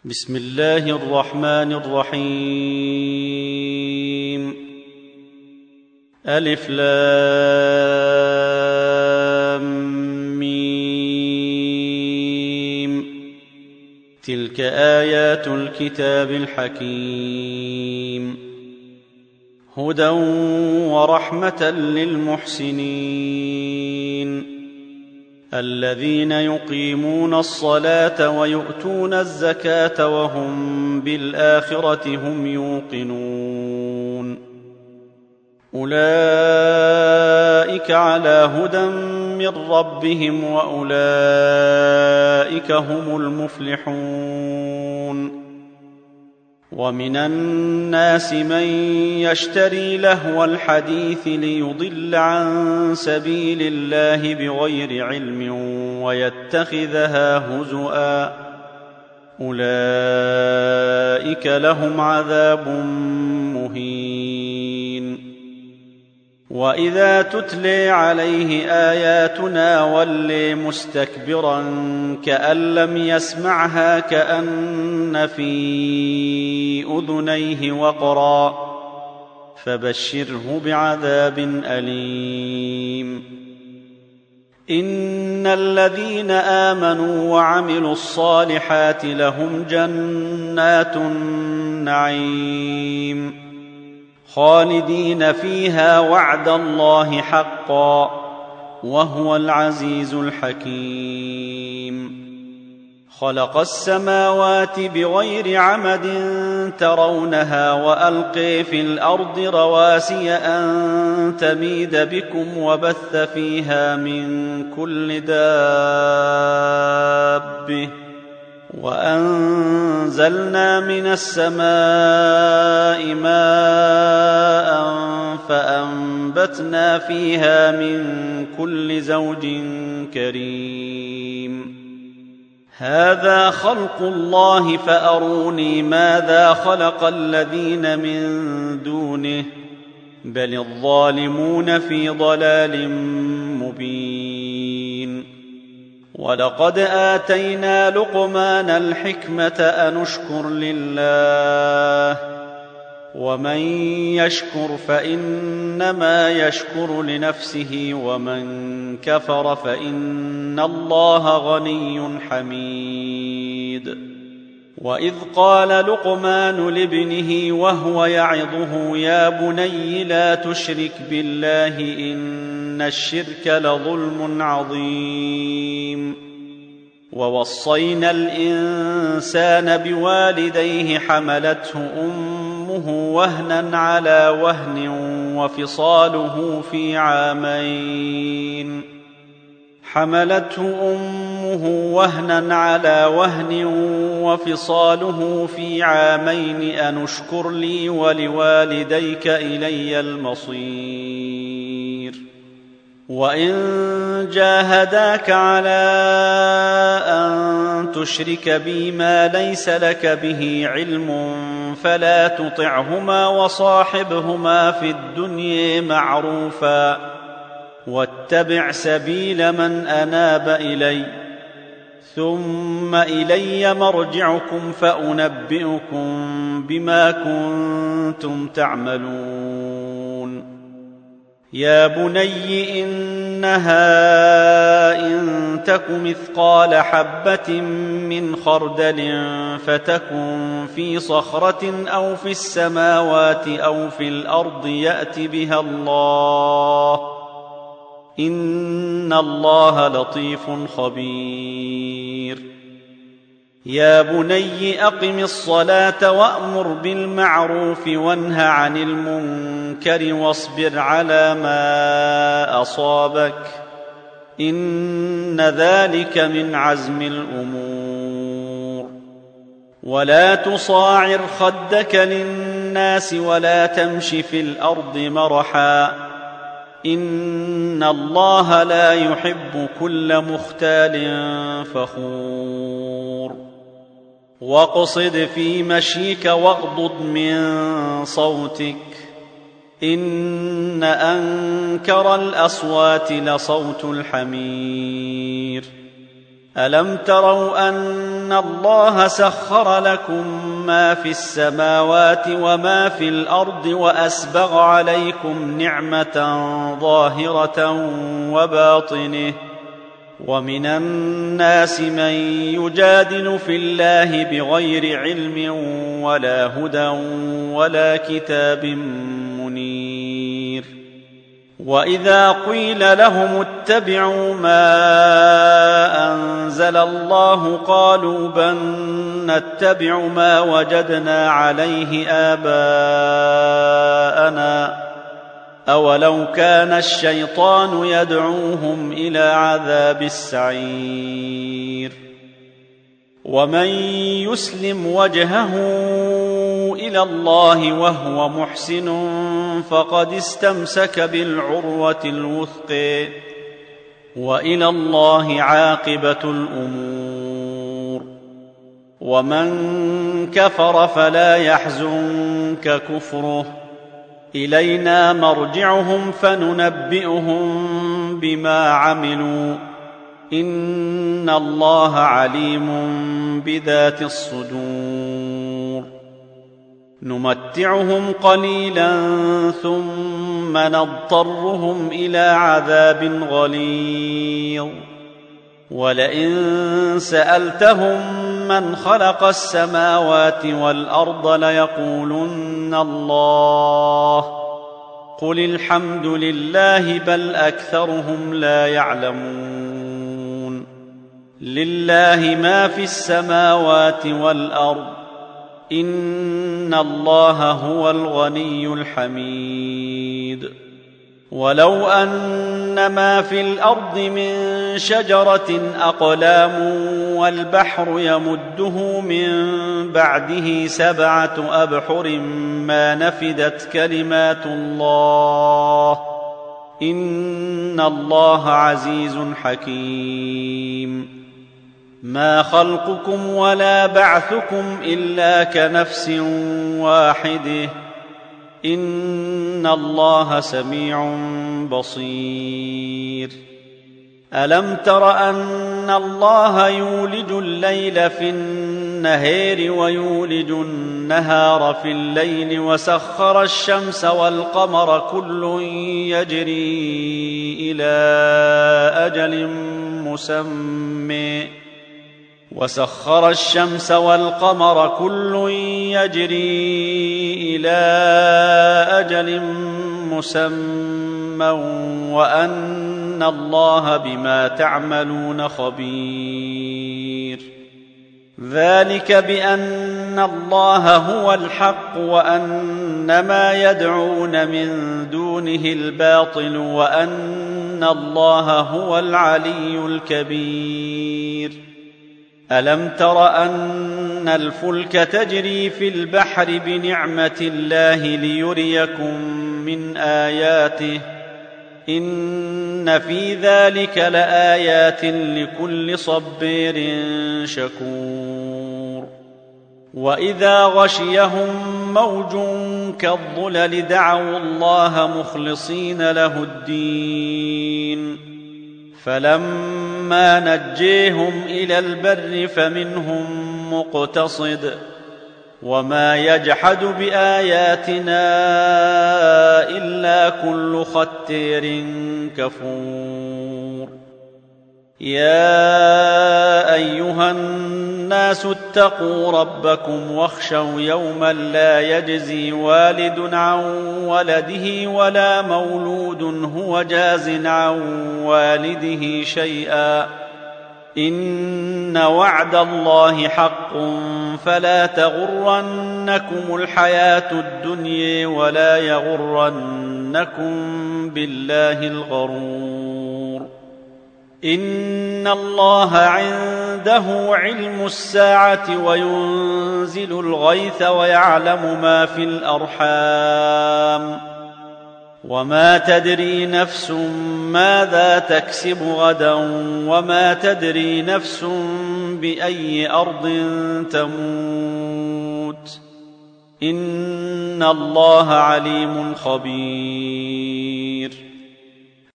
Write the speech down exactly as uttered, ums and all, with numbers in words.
بسم الله الرحمن الرحيم. ألف لام ميم. تلك آيات الكتاب الحكيم، هدى ورحمة للمحسنين الذين يقيمون الصلاة ويؤتون الزكاة وهم بالآخرة هم يوقنون. أولئك على هدى من ربهم وأولئك هم المفلحون. ومن الناس من يشتري لهو الحديث ليضل عن سبيل الله بغير علم ويتخذها هزؤا، أولئك لهم عذاب مهين. وإذا تتلي عليه آياتنا ولي مستكبرا كأن لم يسمعها كأن في أذنيه وقرا، فبشره بعذاب أليم. إن الذين آمنوا وعملوا الصالحات لهم جنات النعيم خالدين فيها وعد الله حقا، وهو العزيز الحكيم. خلق السماوات بغير عمد ترونها وألقي في الأرض رواسي أن تميد بكم وبث فيها من كل دابة، وأنزلنا من السماء ماء فأنبتنا فيها من كل زوج كريم. هذا خلق الله فأروني ماذا خلق الذين من دونه، بل الظالمون في ضلال مبين. ولقد آتينا لقمان الحكمة أن اشكر لله، ومن يشكر فإنما يشكر لنفسه، ومن كفر فإن الله غني حميد. وإذ قال لقمان لابنه وهو يعظه يا بني لا تشرك بالله إن الشرك لظلم عظيم. ووصينا الإنسان بوالديه حملته أمه وهنا على وهن وفصاله في عامين حملته أمه وهنا على وهن وفصاله في عامين أن اشكر لي ولوالديك إلي المصير. وإن جاهداك على أن تشرك بي ما ليس لك به علم فلا تطعهما وصاحبهما في الدنيا معروفا، واتبع سبيل من أناب إلي، ثم إلي مرجعكم فأنبئكم بما كنتم تعملون. يا بني إنها إن تك مثقال حبة من خردل فتكن في صخرة أو في السماوات أو في الأرض يأت بها الله، إن الله لطيف خبير. يا بني أقم الصلاة وأمر بالمعروف وانه عن المنكر واصبر على ما أصابك، إن ذلك من عزم الأمور. ولا تصاعر خدك للناس ولا تمش في الأرض مرحا، إن الله لا يحب كل مختال فخور. واقصد في مشيك واغضض من صوتك، إن أنكر الأصوات لصوت الحمير. ألم تروا أن الله سخر لكم ما في السماوات وما في الأرض وأسبغ عليكم نعمة ظاهرة وباطنة ومن الناس من يجادل في الله بغير علم ولا هدى ولا كتاب منير وإذا قيل لهم اتبعوا ما أنزل الله قالوا بل نتبع ما وجدنا عليه آباءنا أولو كان الشيطان يدعوهم إلى عذاب السعير ومن يسلم وجهه إلى الله وهو محسن فقد استمسك بالعروة الوثقى وإلى الله عاقبة الأمور ومن كفر فلا يحزنك كفره إلينا مرجعهم فننبئهم بما عملوا إن الله عليم بذات الصدور نمتعهم قليلا ثم نضطرهم إلى عذاب غليظ ولئن سألتهم من خلق السماوات والأرض ليقولن الله قل الحمد لله بل أكثرهم لا يعلمون لله ما في السماوات والأرض إن الله هو الغني الحميد ولو أن ما في الأرض من شجرة أقلام والبحر يمده من بعده سبعة أبحر ما نفدت كلمات الله إن الله عزيز حكيم ما خلقكم ولا بعثكم إلا كنفس واحدة إن الله سميع بصير ألم تر أن الله يولج الليل في النهار ويولج النهار في الليل وسخر الشمس والقمر كل يجري إلى أجل مسمى وسخر الشمس والقمر كل يجري إلى أجل مسمى وأن الله بما تعملون خبير ذلك بأن الله هو الحق وأن ما يدعون من دونه الباطل وأن الله هو العلي الكبير ألم تر أن الفلك تجري في البحر بنعمة الله ليريكم من آياته إن في ذلك لآيات لكل صبير شكور وإذا غشيهم موج كالظلل دعوا الله مخلصين له الدين فلما نجيهم إلى البر فمنهم مقتصد وما يجحد بآياتنا إلا كل ختير كفور يا أيها الناس اتقوا ربكم واخشوا يوما لا يجزي والد عن ولده ولا مولود هو جاز عن والده شيئا إن وعد الله حق فلا تغرنكم الحياة الدنيا ولا يغرنكم بالله الغرور إن الله عنده علم الساعة وينزل الغيث ويعلم ما في الأرحام وما تدري نفس ماذا تكسب غدا وما تدري نفس بأي أرض تموت إن الله عليم خبير